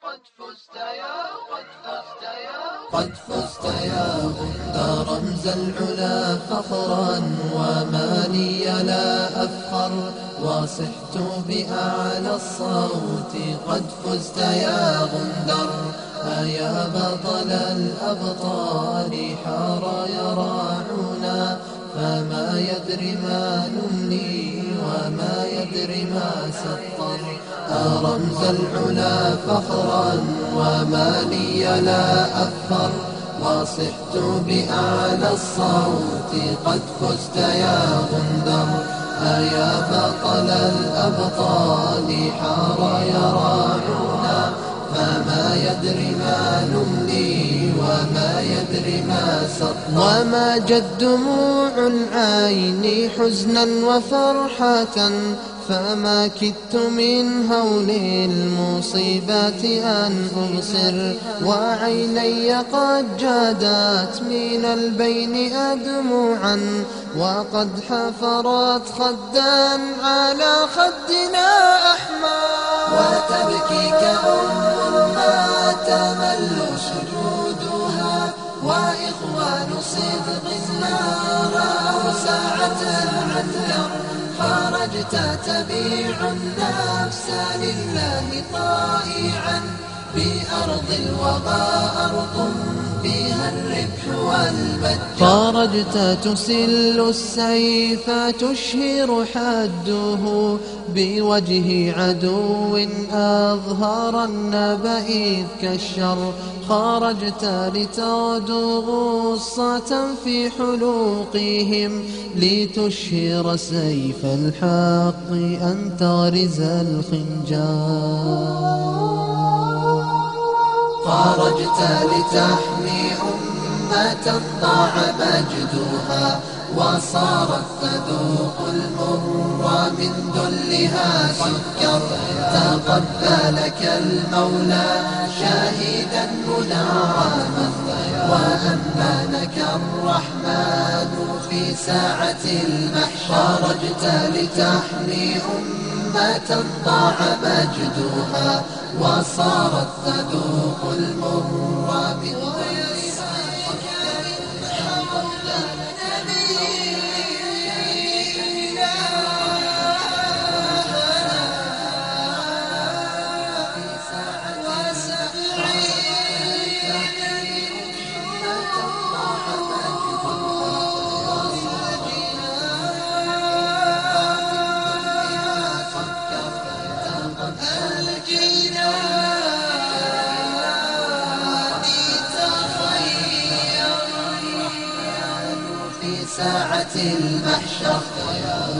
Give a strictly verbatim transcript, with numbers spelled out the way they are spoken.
قد فزت يا قد فزت يا قد فزت يا غنى رمز العلا فخرا وما لي لا أفخر وصحت بأعلى الصوت قد فزت يا غندر أيا بطل الأبطال حار يراعنا فما يدري ما نملي وما يدري ما سطر أرمز العلا فخرا وما لي لا أفخر وصحت بأعلى الصوت قد فزت يا غندر أيا بطل الأبطال حار يراعنا فما يدري ما نملي وما يدري ما سطر وما جد دموع العين حزنا وفرحة فما كدت من هول المصيبات أن أبصر وعيني قد جادت من البين أدموعا وقد حفرت خدا على خدنا أحمر وتبكي كأم ما تمل سجودها وإخوان صدق النار أو ساعة عنكر خرجت تبيع النفس لله طائعا بأرض الوغى أرض فيها الربح والمجد خرجت تسل السيف تشهر حده بوجه عدو أظهر النبئ كالشر خرجت لتغدو غصة في حلوقهم لتشهر سيف الحق أن تغرز الخنجر خرجت لتحمي أمة ضاع مجدها وصارت تذوق المر من ذلها سكر تقبلك المولى شاهدا منعما وأمنك الرحمن في ساعة المحشر خرجت لتحمي أمة ضاع مجدها وصارت تذوق المر من ساعة المحشر